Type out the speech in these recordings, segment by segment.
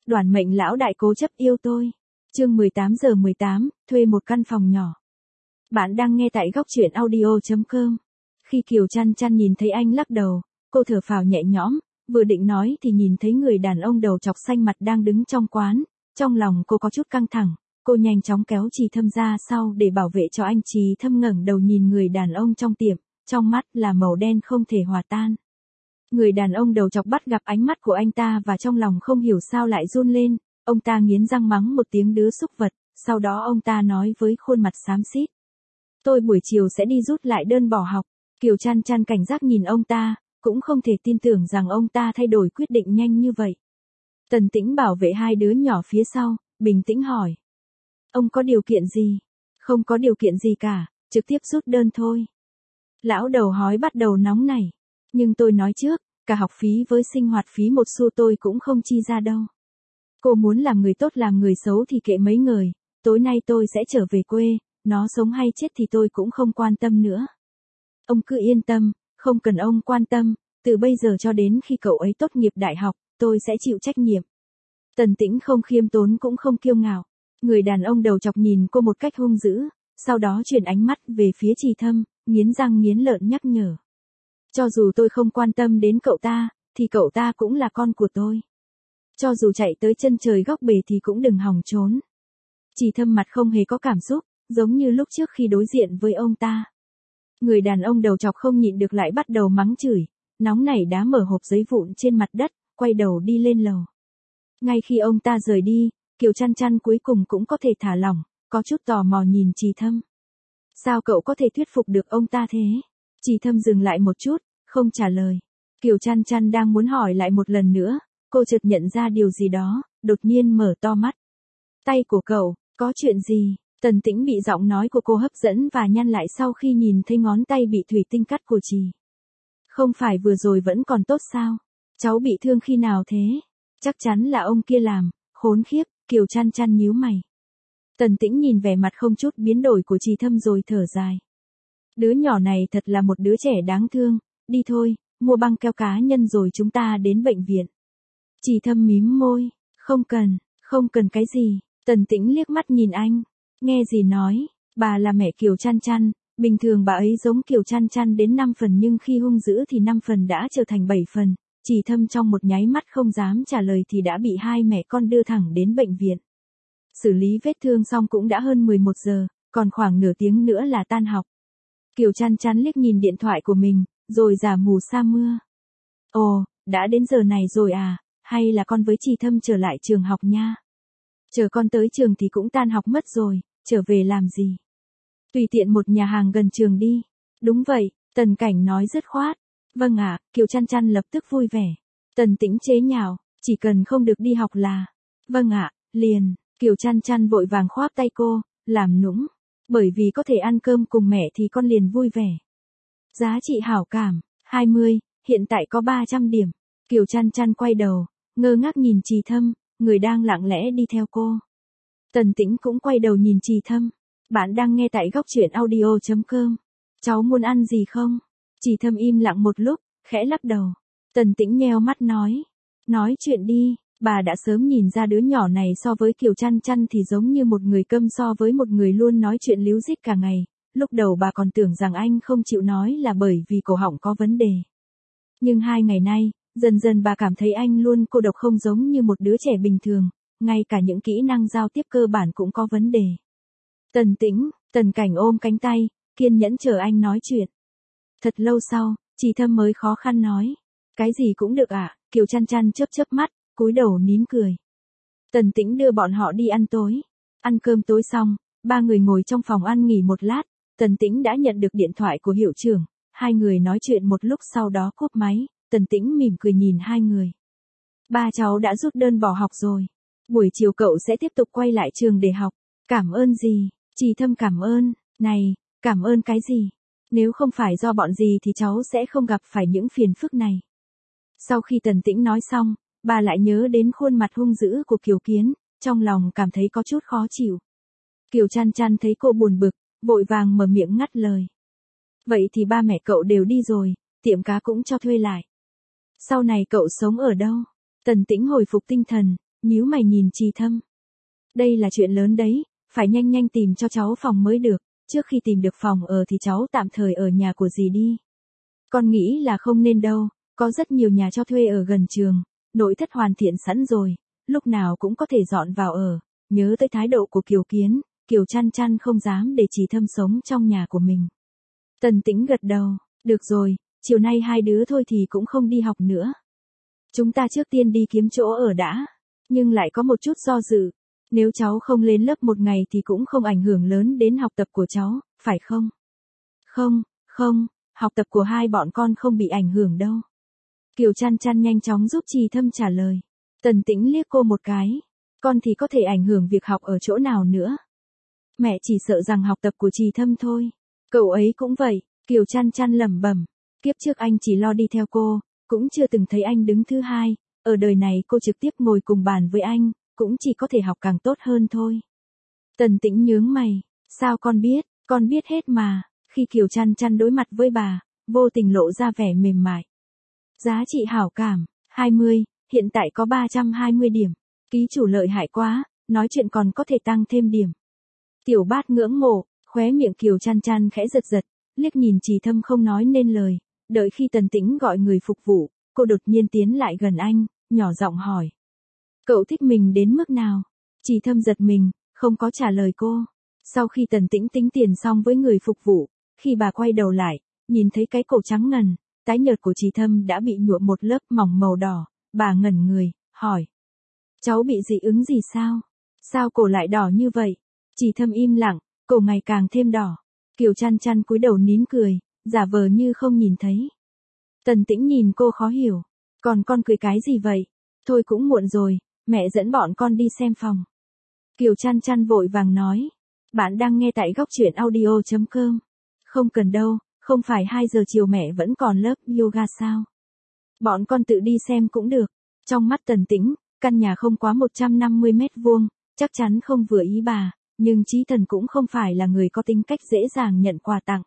Đoàn mệnh lão đại cố chấp yêu tôi. Chương 18:18, thuê một căn phòng nhỏ. Bạn đang nghe tại góc truyện audio.com. Khi Kiều Chăn Chăn nhìn thấy anh lắc đầu, cô thở phào nhẹ nhõm, vừa định nói thì nhìn thấy người đàn ông đầu chọc xanh mặt đang đứng trong quán, trong lòng cô có chút căng thẳng, cô nhanh chóng kéo Trì Thâm ra sau để bảo vệ cho anh. Trì Thâm ngẩng đầu nhìn người đàn ông trong tiệm, trong mắt là màu đen không thể hòa tan. Người đàn ông đầu chọc bắt gặp ánh mắt của anh ta và trong lòng không hiểu sao lại run lên, ông ta nghiến răng mắng một tiếng đứa súc vật, sau đó ông ta nói với khuôn mặt xám xít. Tôi buổi chiều sẽ đi rút lại đơn bỏ học. Kiều Chăn Chăn cảnh giác nhìn ông ta, cũng không thể tin tưởng rằng ông ta thay đổi quyết định nhanh như vậy. Tần Tĩnh bảo vệ hai đứa nhỏ phía sau, bình tĩnh hỏi. Ông có điều kiện gì? Không có điều kiện gì cả, trực tiếp rút đơn thôi. Lão đầu hói bắt đầu nóng nảy. Nhưng tôi nói trước, cả học phí với sinh hoạt phí một xu tôi cũng không chi ra đâu. Cô muốn làm người tốt làm người xấu thì kệ mấy người, tối nay tôi sẽ trở về quê, nó sống hay chết thì tôi cũng không quan tâm nữa. Ông cứ yên tâm, không cần ông quan tâm, từ bây giờ cho đến khi cậu ấy tốt nghiệp đại học, tôi sẽ chịu trách nhiệm. Tần Tĩnh không khiêm tốn cũng không kiêu ngạo. Người đàn ông đầu chọc nhìn cô một cách hung dữ, sau đó chuyển ánh mắt về phía Trì Thâm, nghiến răng nghiến lợi nhắc nhở. Cho dù tôi không quan tâm đến cậu ta, thì cậu ta cũng là con của tôi. Cho dù chạy tới chân trời góc bể thì cũng đừng hòng trốn. Trì Thâm mặt không hề có cảm xúc, giống như lúc trước khi đối diện với ông ta. Người đàn ông đầu chọc không nhịn được lại bắt đầu mắng chửi, nóng nảy đá mở hộp giấy vụn trên mặt đất, quay đầu đi lên lầu. Ngay khi ông ta rời đi, Kiều Chăn Chăn cuối cùng cũng có thể thả lỏng, có chút tò mò nhìn Trì Thâm. Sao cậu có thể thuyết phục được ông ta thế? Trì Thâm dừng lại một chút, không trả lời. Kiều Chăn Chăn đang muốn hỏi lại một lần nữa, cô chợt nhận ra điều gì đó, đột nhiên mở to mắt. Tay của cậu, có chuyện gì? Tần Tĩnh bị giọng nói của cô hấp dẫn và nhăn lại sau khi nhìn thấy ngón tay bị thủy tinh cắt của Trì. Không phải vừa rồi vẫn còn tốt sao? Cháu bị thương khi nào thế? Chắc chắn là ông kia làm, khốn khiếp, Kiều Chăn Chăn nhíu mày. Tần Tĩnh nhìn vẻ mặt không chút biến đổi của Trì Thâm rồi thở dài. Đứa nhỏ này thật là một đứa trẻ đáng thương, đi thôi, mua băng keo cá nhân rồi chúng ta đến bệnh viện. Trì Thâm mím môi, không cần cái gì. Tần Tĩnh liếc mắt nhìn anh, nghe gì nói, bà là mẹ Kiều Chăn Chăn, bình thường bà ấy giống Kiều Chăn Chăn đến 5 phần nhưng khi hung dữ thì 5 phần đã trở thành 7 phần. Trì Thâm trong một nháy mắt không dám trả lời thì đã bị hai mẹ con đưa thẳng đến bệnh viện. Xử lý vết thương xong cũng đã hơn 11 giờ, còn khoảng nửa tiếng nữa là tan học. Kiều Chăn Chăn liếc nhìn điện thoại của mình, rồi giả mù sa mưa. Ồ, đã đến giờ này rồi à, hay là con với Trì Thâm trở lại trường học nha. Chờ con tới trường thì cũng tan học mất rồi, trở về làm gì? Tùy tiện một nhà hàng gần trường đi. Đúng vậy, Tần Cảnh nói dứt khoát. Vâng ạ, Kiều Chăn Chăn lập tức vui vẻ. Tần Tĩnh chế nhạo, chỉ cần không được đi học là. Vâng ạ, liền, Kiều Chăn Chăn vội vàng khoác tay cô, làm nũng. Bởi vì có thể ăn cơm cùng mẹ thì con liền vui vẻ. Giá trị hảo cảm, 20, hiện tại có 300 điểm. Kiều Chăn Chăn quay đầu, ngơ ngác nhìn Trì Thâm, người đang lặng lẽ đi theo cô. Tần Tĩnh cũng quay đầu nhìn Trì Thâm. Bạn đang nghe tại góc truyện audio.com. Cháu muốn ăn gì không? Trì Thâm im lặng một lúc, khẽ lắc đầu. Tần Tĩnh nheo mắt nói. Nói chuyện đi, bà đã sớm nhìn ra đứa nhỏ này so với Kiều Chăn Chăn thì giống như một người câm so với một người luôn nói chuyện líu rít cả ngày. Lúc đầu bà còn tưởng rằng anh không chịu nói là bởi vì cổ họng có vấn đề. Nhưng 2 ngày nay, dần dần bà cảm thấy anh luôn cô độc không giống như một đứa trẻ bình thường, ngay cả những kỹ năng giao tiếp cơ bản cũng có vấn đề. Tần Tĩnh, Tần Cảnh ôm cánh tay, kiên nhẫn chờ anh nói chuyện. Thật lâu sau, Trì Thâm mới khó khăn nói. Cái gì cũng được ạ, Kiều Chăn Chăn chớp chớp mắt, cúi đầu nín cười. Tần Tĩnh đưa bọn họ đi ăn tối. Ăn cơm tối xong, 3 người ngồi trong phòng ăn nghỉ một lát, Tần Tĩnh đã nhận được điện thoại của hiệu trưởng, hai người nói chuyện một lúc sau đó cúp máy, Tần Tĩnh mỉm cười nhìn hai người. Ba cháu đã rút đơn bỏ học rồi. Buổi chiều cậu sẽ tiếp tục quay lại trường để học. Cảm ơn gì? Trì Thâm cảm ơn. Này, cảm ơn cái gì? Nếu không phải do bọn gì thì cháu sẽ không gặp phải những phiền phức này. Sau khi Tần Tĩnh nói xong, bà lại nhớ đến khuôn mặt hung dữ của Kiều Kiến, trong lòng cảm thấy có chút khó chịu. Kiều Chăn Chăn thấy cô buồn bực, vội vàng mở miệng ngắt lời. Vậy thì ba mẹ cậu đều đi rồi, tiệm cá cũng cho thuê lại. Sau này cậu sống ở đâu? Tần Tĩnh hồi phục tinh thần, nhíu mày nhìn Trì Thâm. Đây là chuyện lớn đấy, phải nhanh nhanh tìm cho cháu phòng mới được, trước khi tìm được phòng ở thì cháu tạm thời ở nhà của dì đi. Con nghĩ là không nên đâu, có rất nhiều nhà cho thuê ở gần trường, nội thất hoàn thiện sẵn rồi, lúc nào cũng có thể dọn vào ở. Nhớ tới thái độ của Kiều Kiến, Kiều Chăn Chăn không dám để Trì Thâm sống trong nhà của mình. Tần Tĩnh gật đầu, được rồi, chiều nay hai đứa thôi thì cũng không đi học nữa. Chúng ta trước tiên đi kiếm chỗ ở đã, nhưng lại có một chút do dự. Nếu cháu không lên lớp một ngày thì cũng không ảnh hưởng lớn đến học tập của cháu, phải không? Không, học tập của hai bọn con không bị ảnh hưởng đâu. Kiều Chăn Chăn nhanh chóng giúp Trì Thâm trả lời. Tần Tĩnh liếc cô một cái. Con thì có thể ảnh hưởng việc học ở chỗ nào nữa? Mẹ chỉ sợ rằng học tập của Trì Thâm thôi. Cậu ấy cũng vậy, Kiều Chăn Chăn lẩm bẩm. Kiếp trước anh chỉ lo đi theo cô, cũng chưa từng thấy anh đứng thứ hai. Ở đời này cô trực tiếp ngồi cùng bàn với anh, cũng chỉ có thể học càng tốt hơn thôi. Tần Tĩnh nhướng mày. Sao con biết hết mà. Khi Kiều Chăn Chăn đối mặt với bà, vô tình lộ ra vẻ mềm mại. Giá trị hảo cảm, 20, hiện tại có 320 điểm. Ký chủ lợi hại quá, nói chuyện còn có thể tăng thêm điểm. Tiểu Bát ngưỡng mộ, khóe miệng Kiều Chăn Chăn khẽ giật giật, liếc nhìn Trì Thâm không nói nên lời. Đợi khi Tần Tĩnh gọi người phục vụ, cô đột nhiên tiến lại gần anh, nhỏ giọng hỏi. Cậu thích mình đến mức nào? Trì Thâm giật mình, không có trả lời cô. Sau khi Tần Tĩnh tính tiền xong với người phục vụ, khi bà quay đầu lại, nhìn thấy cái cổ trắng ngần, tái nhợt của Trì Thâm đã bị nhuộm một lớp mỏng màu đỏ, bà ngẩn người, hỏi. Cháu bị dị ứng gì sao? Sao cổ lại đỏ như vậy? Trì Thâm im lặng, cổ ngày càng thêm đỏ. Kiều Chăn Chăn cúi đầu nín cười, giả vờ như không nhìn thấy. Tần Tĩnh nhìn cô khó hiểu. Còn con cười cái gì vậy? Thôi cũng muộn rồi, mẹ dẫn bọn con đi xem phòng. Kiều Chăn Chăn vội vàng nói. Bạn đang nghe tại góc truyện audio.com. Không cần đâu, không phải 2 giờ chiều mẹ vẫn còn lớp yoga sao? Bọn con tự đi xem cũng được. Trong mắt Tần Tĩnh, căn nhà không quá 150 mét vuông, chắc chắn không vừa ý bà, nhưng Chí Thần cũng không phải là người có tính cách dễ dàng nhận quà tặng.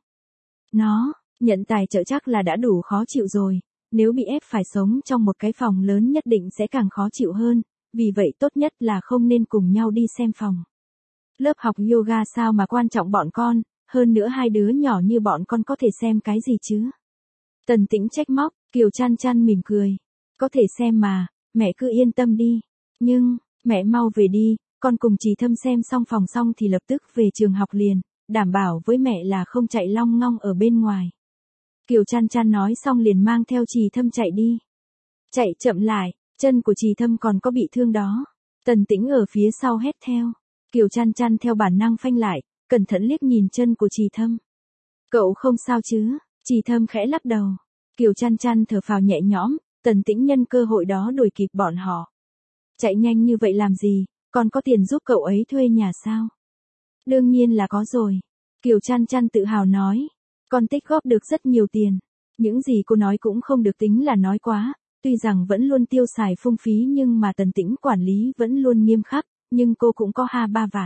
Nhận tài trợ chắc là đã đủ khó chịu rồi, nếu bị ép phải sống trong một cái phòng lớn nhất định sẽ càng khó chịu hơn, vì vậy tốt nhất là không nên cùng nhau đi xem phòng. Lớp học yoga sao mà quan trọng bọn con, hơn nữa hai đứa nhỏ như bọn con có thể xem cái gì chứ? Tần Tĩnh trách móc, Kiều Chăn Chăn mỉm cười. Có thể xem mà, mẹ cứ yên tâm đi. Nhưng, mẹ mau về đi, con cùng Trì Thâm xem xong phòng xong thì lập tức về trường học liền, đảm bảo với mẹ là không chạy long ngong ở bên ngoài. Kiều Chăn Chăn nói xong liền mang theo Trì Thâm chạy đi. Chạy chậm lại, chân của Trì Thâm còn có bị thương đó. Tần Tĩnh ở phía sau hét theo. Kiều Chăn Chăn theo bản năng phanh lại, cẩn thận liếc nhìn chân của Trì Thâm. Cậu không sao chứ? Trì Thâm khẽ lắc đầu. Kiều Chăn Chăn thở phào nhẹ nhõm, Tần Tĩnh nhân cơ hội đó đuổi kịp bọn họ. Chạy nhanh như vậy làm gì, còn có tiền giúp cậu ấy thuê nhà sao? Đương nhiên là có rồi. Kiều Chăn Chăn tự hào nói. Con tích góp được rất nhiều tiền. Những gì cô nói cũng không được tính là nói quá, tuy rằng vẫn luôn tiêu xài phung phí nhưng mà Tần Tĩnh quản lý vẫn luôn nghiêm khắc, nhưng cô cũng có 2-3 vạn.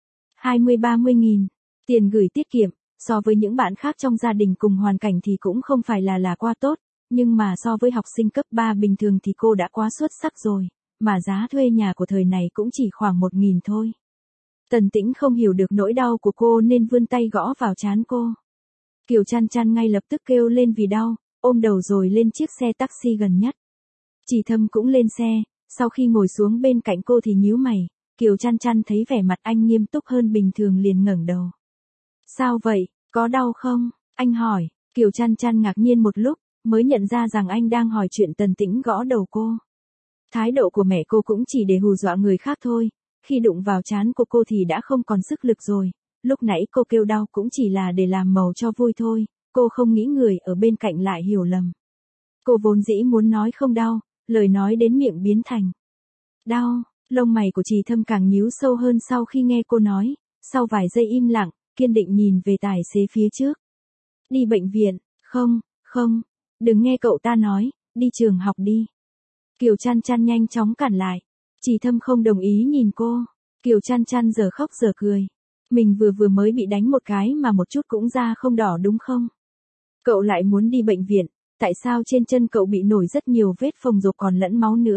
20-30 nghìn. Tiền gửi tiết kiệm, so với những bạn khác trong gia đình cùng hoàn cảnh thì cũng không phải là quá tốt, nhưng mà so với học sinh cấp 3 bình thường thì cô đã quá xuất sắc rồi, mà giá thuê nhà của thời này cũng chỉ khoảng 1.000 thôi. Tần Tĩnh không hiểu được nỗi đau của cô nên vươn tay gõ vào trán cô. Kiều Chăn Chăn ngay lập tức kêu lên vì đau, ôm đầu rồi lên chiếc xe taxi gần nhất. Trì Thâm cũng lên xe, sau khi ngồi xuống bên cạnh cô thì nhíu mày, Kiều Chăn Chăn thấy vẻ mặt anh nghiêm túc hơn bình thường liền ngẩng đầu. Sao vậy, có đau không? Anh hỏi, Kiều Chăn Chăn ngạc nhiên một lúc, mới nhận ra rằng anh đang hỏi chuyện Tần Tĩnh gõ đầu cô. Thái độ của mẹ cô cũng chỉ để hù dọa người khác thôi, khi đụng vào trán của cô thì đã không còn sức lực rồi. Lúc nãy cô kêu đau cũng chỉ là để làm màu cho vui thôi, cô không nghĩ người ở bên cạnh lại hiểu lầm. Cô vốn dĩ muốn nói không đau, lời nói đến miệng biến thành đau, lông mày của Trì Thâm càng nhíu sâu hơn sau khi nghe cô nói, sau vài giây im lặng, kiên định nhìn về tài xế phía trước. Đi bệnh viện, không, đừng nghe cậu ta nói, đi trường học đi. Kiều Chăn Chăn nhanh chóng cản lại. Trì Thâm không đồng ý nhìn cô. Kiều Chăn Chăn giờ khóc giờ cười. Mình vừa mới bị đánh một cái mà một chút cũng da không đỏ đúng không? Cậu lại muốn đi bệnh viện, tại sao trên chân cậu bị nổi rất nhiều vết phồng rộp còn lẫn máu nữa,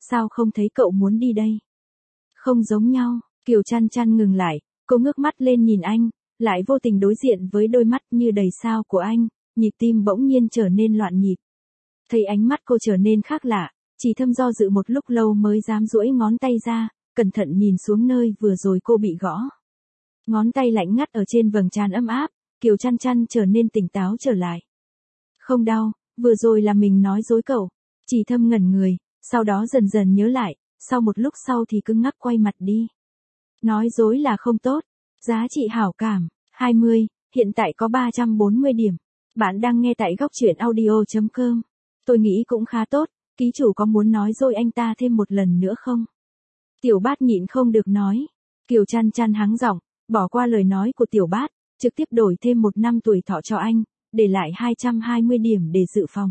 sao không thấy cậu muốn đi đây? Không giống nhau, Kiều Chăn Chăn ngừng lại, cô ngước mắt lên nhìn anh, lại vô tình đối diện với đôi mắt như đầy sao của anh, nhịp tim bỗng nhiên trở nên loạn nhịp. Thấy ánh mắt cô trở nên khác lạ, Chỉ Thâm do dự một lúc lâu mới dám duỗi ngón tay ra, cẩn thận nhìn xuống nơi vừa rồi cô bị gõ. Ngón tay lạnh ngắt ở trên vầng trán ấm áp, Kiều Chăn Chăn trở nên tỉnh táo trở lại. Không đau, vừa rồi là mình nói dối cậu. Chỉ Thâm ngẩn người, sau đó dần dần nhớ lại, sau một lúc sau thì cứng ngắc quay mặt đi. Nói dối là không tốt. Giá trị hảo cảm, 20, hiện tại có 340 điểm. Bạn đang nghe tại góc truyện audio.com. Tôi nghĩ cũng khá tốt, ký chủ có muốn nói dối anh ta thêm một lần nữa không? Tiểu Bát nhịn không được nói. Kiều Chăn Chăn hắng giọng, bỏ qua lời nói của Tiểu Bát, trực tiếp đổi thêm 1 năm tuổi thọ cho anh, để lại 220 điểm để dự phòng.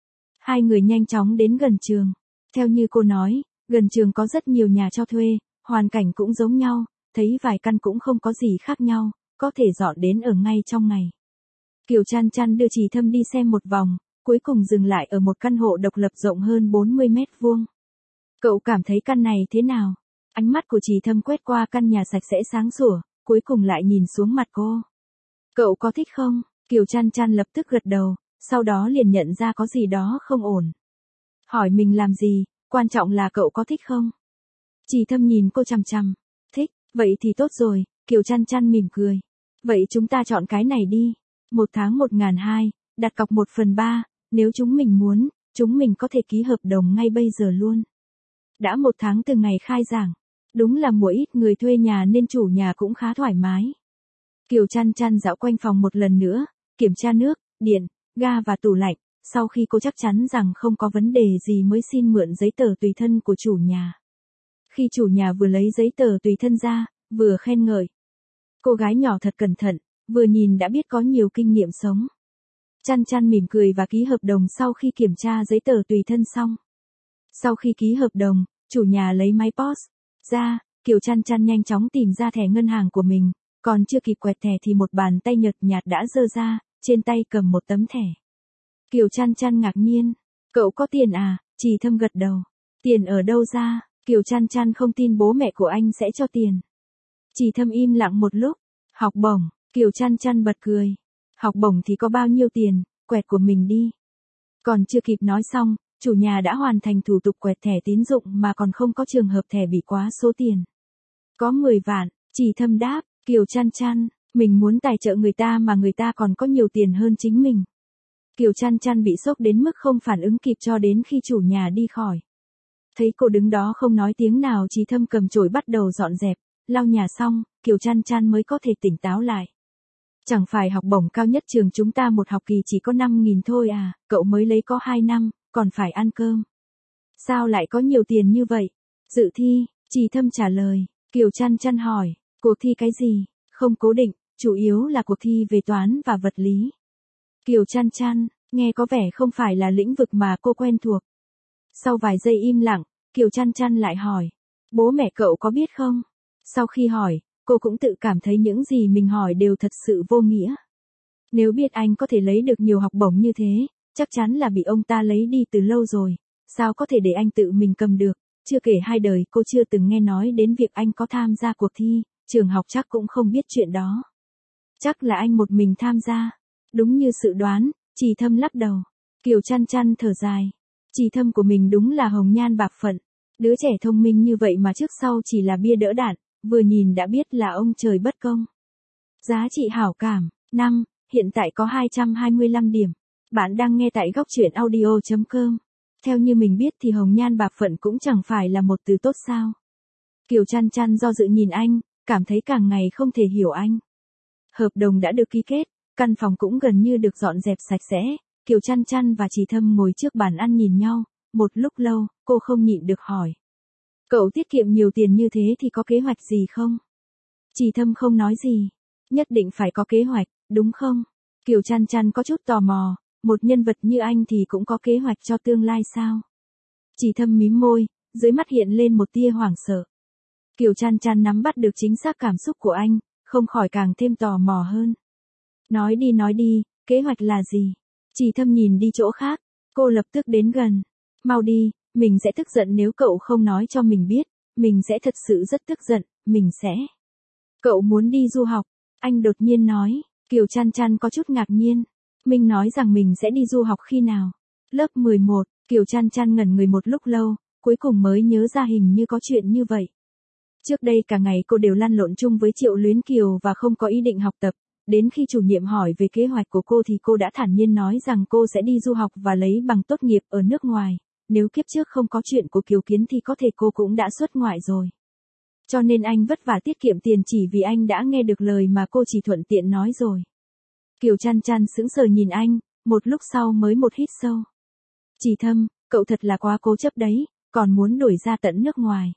Hai người nhanh chóng đến gần trường. Theo như cô nói, gần trường có rất nhiều nhà cho thuê, hoàn cảnh cũng giống nhau, thấy vài căn cũng không có gì khác nhau, có thể dọn đến ở ngay trong ngày. Kiều Chăn Chăn đưa Chỉ Thâm đi xem một vòng, cuối cùng dừng lại ở một căn hộ độc lập rộng hơn 40 mét vuông. Cậu cảm thấy căn này thế nào? Ánh mắt của Chỉ Thâm quét qua căn nhà sạch sẽ sáng sủa, cuối cùng lại nhìn xuống mặt cô. Cậu có thích không? Kiều Chăn Chăn lập tức gật đầu, sau đó liền nhận ra có gì đó không ổn. Hỏi mình làm gì, quan trọng là cậu có thích không? Chỉ Thâm nhìn cô chằm chằm. Thích, vậy thì tốt rồi, Kiều Chăn Chăn mỉm cười. Vậy chúng ta chọn cái này đi. 1 tháng 1.200, đặt cọc 1/3, nếu chúng mình muốn, chúng mình có thể ký hợp đồng ngay bây giờ luôn. Đã 1 tháng từ ngày khai giảng. Đúng là mỗi ít người thuê nhà nên chủ nhà cũng khá thoải mái. Kiều Chăn Chăn dạo quanh phòng một lần nữa, kiểm tra nước, điện, ga và tủ lạnh, sau khi cô chắc chắn rằng không có vấn đề gì mới xin mượn giấy tờ tùy thân của chủ nhà. Khi chủ nhà vừa lấy giấy tờ tùy thân ra, vừa khen ngợi. Cô gái nhỏ thật cẩn thận, vừa nhìn đã biết có nhiều kinh nghiệm sống. Chăn Chăn mỉm cười và ký hợp đồng sau khi kiểm tra giấy tờ tùy thân xong. Sau khi ký hợp đồng, chủ nhà lấy máy POS ra, Kiều Chăn Chăn nhanh chóng tìm ra thẻ ngân hàng của mình, còn chưa kịp quẹt thẻ thì một bàn tay nhợt nhạt đã giơ ra, trên tay cầm một tấm thẻ. Kiều Chăn Chăn ngạc nhiên, cậu có tiền à? Chỉ Thâm gật đầu. Tiền ở đâu ra? Kiều Chăn Chăn không tin bố mẹ của anh sẽ cho tiền. Chỉ Thâm im lặng một lúc. Học bổng, Kiều Chăn Chăn bật cười. Học bổng thì có bao nhiêu tiền, quẹt của mình đi. Còn chưa kịp nói xong, chủ nhà đã hoàn thành thủ tục quẹt thẻ tín dụng mà còn không có trường hợp thẻ bị quá số tiền. Có 10 vạn, Chỉ Thâm đáp, Kiều Chăn Chăn, mình muốn tài trợ người ta mà người ta còn có nhiều tiền hơn chính mình. Kiều Chăn Chăn bị sốc đến mức không phản ứng kịp cho đến khi chủ nhà đi khỏi. Thấy cô đứng đó không nói tiếng nào, Chỉ Thâm cầm chổi bắt đầu dọn dẹp, lau nhà xong, Kiều Chăn Chăn mới có thể tỉnh táo lại. Chẳng phải học bổng cao nhất trường chúng ta một học kỳ chỉ có 5.000 thôi à, cậu mới lấy có 2 năm, còn phải ăn cơm. Sao lại có nhiều tiền như vậy? Dự thi, Chỉ Thâm trả lời. Kiều Chăn Chăn hỏi, cuộc thi cái gì? Không cố định, chủ yếu là cuộc thi về toán và vật lý. Kiều Chăn Chăn, nghe có vẻ không phải là lĩnh vực mà cô quen thuộc. Sau vài giây im lặng, Kiều Chăn Chăn lại hỏi, bố mẹ cậu có biết không? Sau khi hỏi, cô cũng tự cảm thấy những gì mình hỏi đều thật sự vô nghĩa. Nếu biết anh có thể lấy được nhiều học bổng như thế, chắc chắn là bị ông ta lấy đi từ lâu rồi, sao có thể để anh tự mình cầm được, chưa kể hai đời cô chưa từng nghe nói đến việc anh có tham gia cuộc thi, trường học chắc cũng không biết chuyện đó. Chắc là anh một mình tham gia. Đúng như dự đoán, Chỉ Thâm lắc đầu. Kiều Chăn Chăn thở dài. Chỉ Thâm của mình đúng là hồng nhan bạc phận. Đứa trẻ thông minh như vậy mà trước sau chỉ là bia đỡ đạn, vừa nhìn đã biết là ông trời bất công. Giá trị hảo cảm, 5, hiện tại có 225 điểm. Bạn đang nghe tại góc truyện audio.com. Theo như mình biết thì hồng nhan bạc phận cũng chẳng phải là một từ tốt sao. Kiều Chăn Chăn do dự nhìn anh, cảm thấy càng ngày không thể hiểu anh. Hợp đồng đã được ký kết, căn phòng cũng gần như được dọn dẹp sạch sẽ, Kiều Chăn Chăn và Chỉ Thâm ngồi trước bàn ăn nhìn nhau, một lúc lâu, cô không nhịn được hỏi. Cậu tiết kiệm nhiều tiền như thế thì có kế hoạch gì không? Chỉ Thâm không nói gì. Nhất định phải có kế hoạch, đúng không? Kiều Chăn Chăn có chút tò mò, một nhân vật như anh thì cũng có kế hoạch cho tương lai sao? Chỉ Thâm mím môi, dưới mắt hiện lên một tia hoảng sợ. Kiều Chăn Chăn nắm bắt được chính xác cảm xúc của anh, không khỏi càng thêm tò mò hơn. Nói đi, kế hoạch là gì? Chỉ Thâm nhìn đi chỗ khác, cô lập tức đến gần. Mau đi, mình sẽ tức giận nếu cậu không nói cho mình biết, mình sẽ thật sự rất tức giận, mình sẽ. Cậu muốn đi du học, anh đột nhiên nói, Kiều Chăn Chăn có chút ngạc nhiên. Mình nói rằng mình sẽ đi du học khi nào? Lớp 11, Kiều Chăn Chăn ngẩn người một lúc lâu, cuối cùng mới nhớ ra hình như có chuyện như vậy. Trước đây cả ngày cô đều lăn lộn chung với Triệu Luyến Kiều và không có ý định học tập. Đến khi chủ nhiệm hỏi về kế hoạch của cô thì cô đã thản nhiên nói rằng cô sẽ đi du học và lấy bằng tốt nghiệp ở nước ngoài. Nếu kiếp trước không có chuyện của Kiều Kiến thì có thể cô cũng đã xuất ngoại rồi. Cho nên anh vất vả tiết kiệm tiền chỉ vì anh đã nghe được lời mà cô chỉ thuận tiện nói rồi. Kiều Chăn Chăn sững sờ nhìn anh, một lúc sau mới một hít sâu. Trì Thâm, cậu thật là quá cố chấp đấy, còn muốn đuổi ra tận nước ngoài.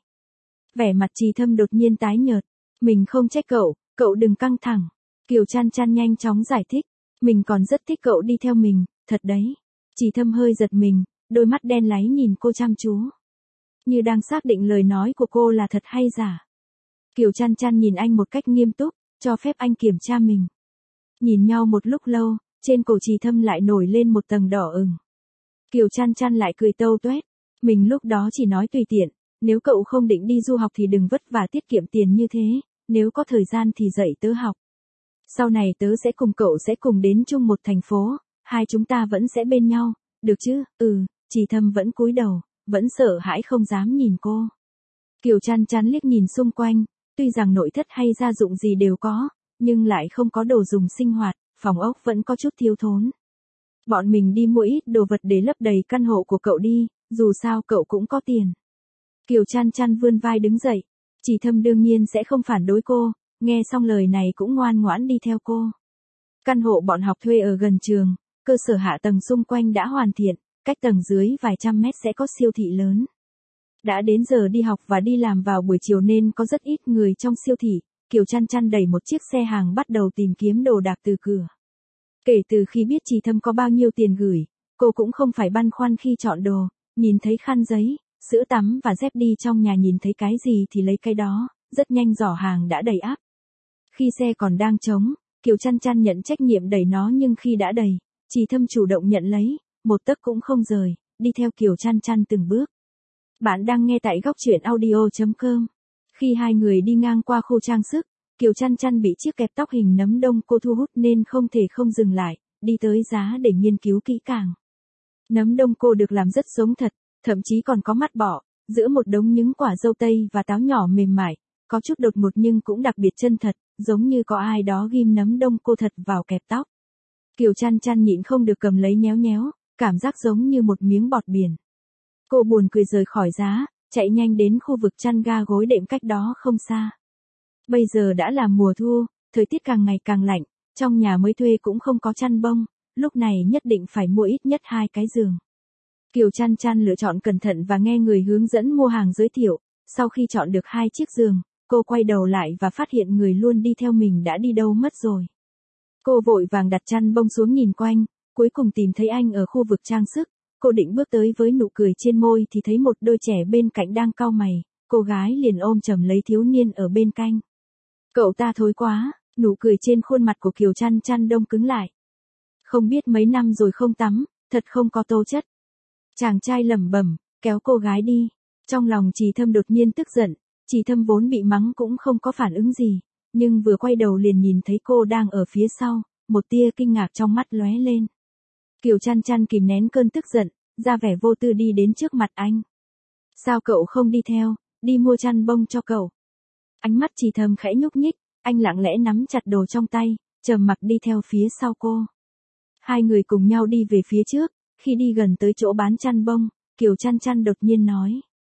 Vẻ mặt Trì Thâm đột nhiên tái nhợt. Mình không trách cậu đừng căng thẳng. Kiều Chăn Chăn nhanh chóng giải thích. Mình còn rất thích cậu đi theo mình, thật đấy. Trì Thâm hơi giật mình, đôi mắt đen láy nhìn cô chăm chú. Như đang xác định lời nói của cô là thật hay giả. Kiều Chăn Chăn nhìn anh một cách nghiêm túc, cho phép anh kiểm tra mình. Nhìn nhau một lúc lâu, trên cổ Trì Thâm lại nổi lên một tầng đỏ ửng. Kiều Chăn Chăn lại cười tâu tuét. Mình lúc đó chỉ nói tùy tiện, nếu cậu không định đi du học thì đừng vất vả tiết kiệm tiền như thế, nếu có thời gian thì dạy tớ học. Sau này tớ sẽ cùng cậu sẽ cùng đến chung một thành phố, hai chúng ta vẫn sẽ bên nhau, được chứ? Trì Thâm vẫn cúi đầu, vẫn sợ hãi không dám nhìn cô. Kiều Chăn Chăn liếc nhìn xung quanh, tuy rằng nội thất hay gia dụng gì đều có, nhưng lại không có đồ dùng sinh hoạt, phòng ốc vẫn có chút thiếu thốn. Bọn mình đi mua ít đồ vật để lấp đầy căn hộ của cậu đi, dù sao cậu cũng có tiền. Kiều Chăn Chăn vươn vai đứng dậy. Trì Thâm đương nhiên sẽ không phản đối cô, nghe xong lời này cũng ngoan ngoãn đi theo cô. Căn hộ bọn học thuê ở gần trường, cơ sở hạ tầng xung quanh đã hoàn thiện, cách tầng dưới vài trăm mét sẽ có siêu thị lớn. Đã đến giờ đi học và đi làm vào buổi chiều nên có rất ít người trong siêu thị. Kiều Chăn Chăn đẩy một chiếc xe hàng bắt đầu tìm kiếm đồ đạc từ cửa. Kể từ khi biết Trì Thâm có bao nhiêu tiền gửi, cô cũng không phải băn khoăn khi chọn đồ, nhìn thấy khăn giấy, sữa tắm và dép đi trong nhà nhìn thấy cái gì thì lấy cái đó, rất nhanh giỏ hàng đã đầy ắp. Khi xe còn đang trống, Kiều Chăn Chăn nhận trách nhiệm đẩy nó nhưng khi đã đầy, Trì Thâm chủ động nhận lấy, một tấc cũng không rời, đi theo Kiều Chăn Chăn từng bước. Bạn đang nghe tại góc truyện audio.com. Khi hai người đi ngang qua khu trang sức, Kiều Chăn Chăn bị chiếc kẹp tóc hình nấm đông cô thu hút nên không thể không dừng lại, đi tới giá để nghiên cứu kỹ càng. Nấm đông cô được làm rất giống thật, thậm chí còn có mắt bọ, giữa một đống những quả dâu tây và táo nhỏ mềm mại, có chút đột ngột nhưng cũng đặc biệt chân thật, giống như có ai đó ghim nấm đông cô thật vào kẹp tóc. Kiều Chăn Chăn nhịn không được cầm lấy nhéo nhéo, cảm giác giống như một miếng bọt biển. Cô buồn cười rời khỏi giá, chạy nhanh đến khu vực chăn ga gối đệm cách đó không xa. Bây giờ đã là mùa thu, thời tiết càng ngày càng lạnh, trong nhà mới thuê cũng không có chăn bông, lúc này nhất định phải mua ít nhất 2 cái giường. Kiều Chăn Chăn lựa chọn cẩn thận và nghe người hướng dẫn mua hàng giới thiệu, sau khi chọn được 2 chiếc giường, cô quay đầu lại và phát hiện người luôn đi theo mình đã đi đâu mất rồi. Cô vội vàng đặt chăn bông xuống nhìn quanh, cuối cùng tìm thấy anh ở khu vực trang sức, cô định bước tới với nụ cười trên môi thì thấy một đôi trẻ bên cạnh đang cau mày, cô gái liền ôm chầm lấy thiếu niên ở bên cạnh. Cậu ta thối quá, nụ cười trên khuôn mặt của Kiều Chăn Chăn đông cứng lại. Không biết mấy năm rồi không tắm, thật không có tố chất. Chàng trai lẩm bẩm, kéo cô gái đi. Trong lòng Trì Thâm đột nhiên tức giận, Trì Thâm vốn bị mắng cũng không có phản ứng gì, nhưng vừa quay đầu liền nhìn thấy cô đang ở phía sau, một tia kinh ngạc trong mắt lóe lên. Kiều Chăn Chăn kìm nén cơn tức giận, ra vẻ vô tư đi đến trước mặt anh. Sao cậu không đi theo, đi mua chăn bông cho cậu? Ánh mắt Trì Thâm khẽ nhúc nhích, anh lặng lẽ nắm chặt đồ trong tay, trầm mặc đi theo phía sau cô. Hai người cùng nhau đi về phía trước, khi đi gần tới chỗ bán chăn bông, Kiều Chăn Chăn đột nhiên nói.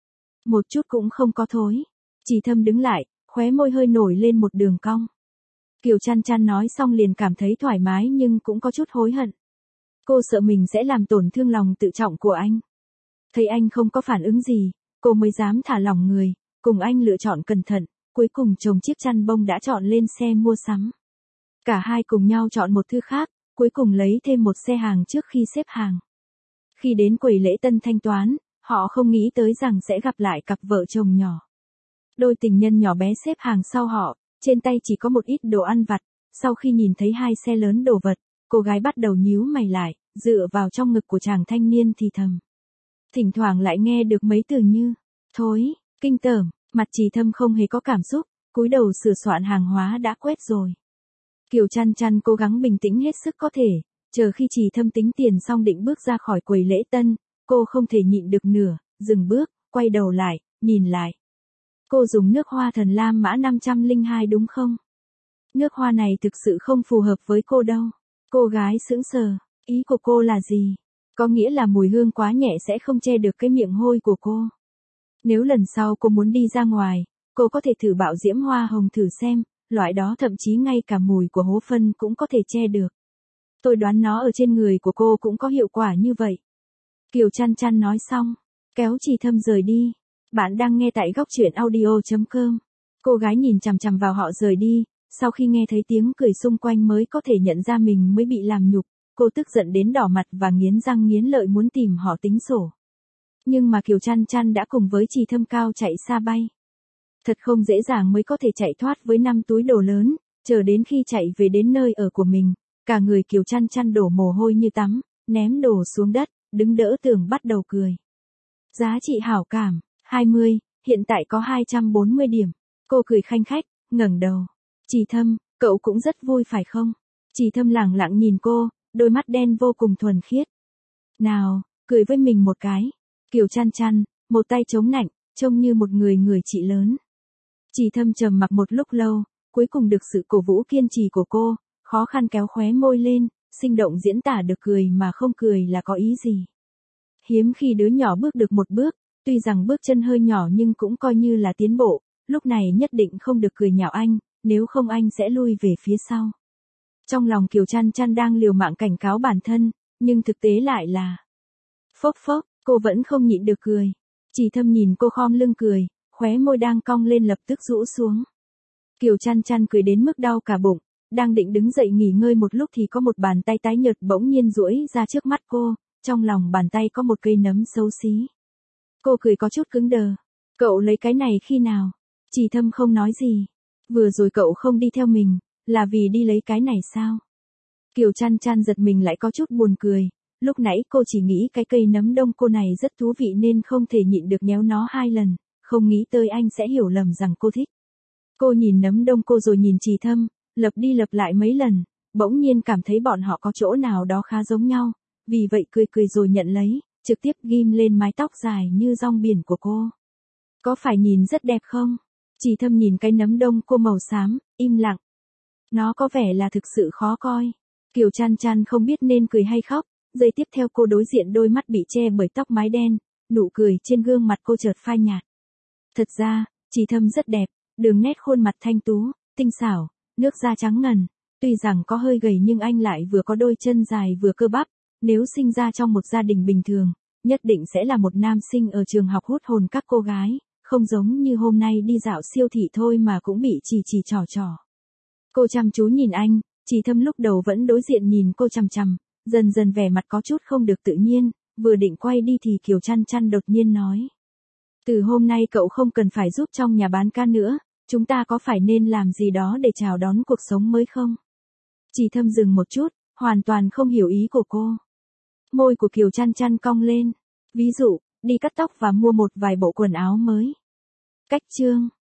Một chút cũng không có thối. Trì Thâm đứng lại, khóe môi hơi nổi lên một đường cong. Kiều Chăn Chăn nói xong liền cảm thấy thoải mái nhưng cũng có chút hối hận. Cô sợ mình sẽ làm tổn thương lòng tự trọng của anh. Thấy anh không có phản ứng gì, cô mới dám thả lỏng người, cùng anh lựa chọn cẩn thận, cuối cùng chồng chiếc chăn bông đã chọn lên xe mua sắm. Cả hai cùng nhau chọn một thứ khác, cuối cùng lấy thêm một xe hàng trước khi xếp hàng. Khi đến quầy lễ tân thanh toán, họ không nghĩ tới rằng sẽ gặp lại cặp vợ chồng nhỏ. Đôi tình nhân nhỏ bé xếp hàng sau họ, trên tay chỉ có một ít đồ ăn vặt, sau khi nhìn thấy 2 xe lớn đồ vật, cô gái bắt đầu nhíu mày lại, dựa vào trong ngực của chàng thanh niên thì thầm. Thỉnh thoảng lại nghe được mấy từ như, thối, kinh tởm, mặt Trì Thâm không hề có cảm xúc, cúi đầu sửa soạn hàng hóa đã quét rồi. Kiều Chăn Chăn cố gắng bình tĩnh hết sức có thể, chờ khi Trì Thâm tính tiền xong định bước ra khỏi quầy lễ tân, cô không thể nhịn được nữa, dừng bước, quay đầu lại, nhìn lại. Cô dùng nước hoa Thần Lam mã 502 đúng không? Nước hoa này thực sự không phù hợp với cô đâu. Cô gái sững sờ, ý của cô là gì? Có nghĩa là mùi hương quá nhẹ sẽ không che được cái miệng hôi của cô. Nếu lần sau cô muốn đi ra ngoài, cô có thể thử bạo diễm hoa hồng thử xem, loại đó thậm chí ngay cả mùi của hố phân cũng có thể che được. Tôi đoán nó ở trên người của cô cũng có hiệu quả như vậy. Kiều Chăn Chăn nói xong, kéo Trì Thâm rời đi. Bạn đang nghe tại góc truyện audio.com. Cô gái nhìn chằm chằm vào họ rời đi, sau khi nghe thấy tiếng cười xung quanh mới có thể nhận ra mình mới bị làm nhục, cô tức giận đến đỏ mặt và nghiến răng nghiến lợi muốn tìm họ tính sổ. Nhưng mà Kiều Chăn Chăn đã cùng với Trì Thâm cao chạy xa bay. Thật không dễ dàng mới có thể chạy thoát với 5 túi đồ lớn, chờ đến khi chạy về đến nơi ở của mình, cả người Kiều Chăn Chăn đổ mồ hôi như tắm, ném đồ xuống đất, đứng đỡ tường bắt đầu cười. Giá trị hảo cảm, 20, hiện tại có 240 điểm. Cô cười khanh khách, ngẩng đầu. Trì Thâm, cậu cũng rất vui phải không? Trì Thâm lẳng lặng nhìn cô, đôi mắt đen vô cùng thuần khiết. Nào, cười với mình một cái. Kiều Chăn Chăn, một tay chống nạnh, trông như một người chị lớn. Trì Thâm trầm mặc một lúc lâu, cuối cùng được sự cổ vũ kiên trì của cô, khó khăn kéo khóe môi lên, sinh động diễn tả được cười mà không cười là có ý gì. Hiếm khi đứa nhỏ bước được một bước, tuy rằng bước chân hơi nhỏ nhưng cũng coi như là tiến bộ, lúc này nhất định không được cười nhạo anh, nếu không anh sẽ lui về phía sau. Trong lòng Kiều Chăn Chăn đang liều mạng cảnh cáo bản thân, nhưng thực tế lại là phốc phốc, cô vẫn không nhịn được cười. Trì Thâm nhìn cô khom lưng cười, khóe môi đang cong lên lập tức rũ xuống. Kiều Chăn Chăn cười đến mức đau cả bụng, đang định đứng dậy nghỉ ngơi một lúc thì có một bàn tay tái nhợt bỗng nhiên duỗi ra trước mắt cô, trong lòng bàn tay có một cây nấm xấu xí. Cô cười có chút cứng đờ. Cậu lấy cái này khi nào? Trì Thâm không nói gì. Vừa rồi cậu không đi theo mình, là vì đi lấy cái này sao? Kiều Chăn Chăn giật mình lại có chút buồn cười. Lúc nãy cô chỉ nghĩ cái cây nấm đông cô này rất thú vị nên không thể nhịn được nhéo nó 2 lần, không nghĩ tới anh sẽ hiểu lầm rằng cô thích. Cô nhìn nấm đông cô rồi nhìn Trì Thâm, lặp đi lặp lại mấy lần, bỗng nhiên cảm thấy bọn họ có chỗ nào đó khá giống nhau, vì vậy cười cười rồi nhận lấy, trực tiếp ghim lên mái tóc dài như rong biển của cô. Có phải nhìn rất đẹp không? Trì Thâm nhìn cái nấm đông cô màu xám, im lặng. Nó có vẻ là thực sự khó coi. Kiều Chăn Chăn không biết nên cười hay khóc, giây tiếp theo cô đối diện đôi mắt bị che bởi tóc mái đen, nụ cười trên gương mặt cô chợt phai nhạt. Thật ra, Trì Thâm rất đẹp, đường nét khuôn mặt thanh tú, tinh xảo, nước da trắng ngần, tuy rằng có hơi gầy nhưng anh lại vừa có đôi chân dài vừa cơ bắp, nếu sinh ra trong một gia đình bình thường, nhất định sẽ là một nam sinh ở trường học hút hồn các cô gái, không giống như hôm nay đi dạo siêu thị thôi mà cũng bị chỉ trò. Cô chăm chú nhìn anh, Trì Thâm lúc đầu vẫn đối diện nhìn cô chằm chằm, dần dần vẻ mặt có chút không được tự nhiên, vừa định quay đi thì Kiều Chăn Chăn đột nhiên nói. Từ hôm nay cậu không cần phải giúp trong nhà bán ca nữa, chúng ta có phải nên làm gì đó để chào đón cuộc sống mới không? Trì Thâm dừng một chút, hoàn toàn không hiểu ý của cô. Môi của Kiều Chăn Chăn cong lên. Ví dụ, đi cắt tóc và mua một vài bộ quần áo mới. Cách chương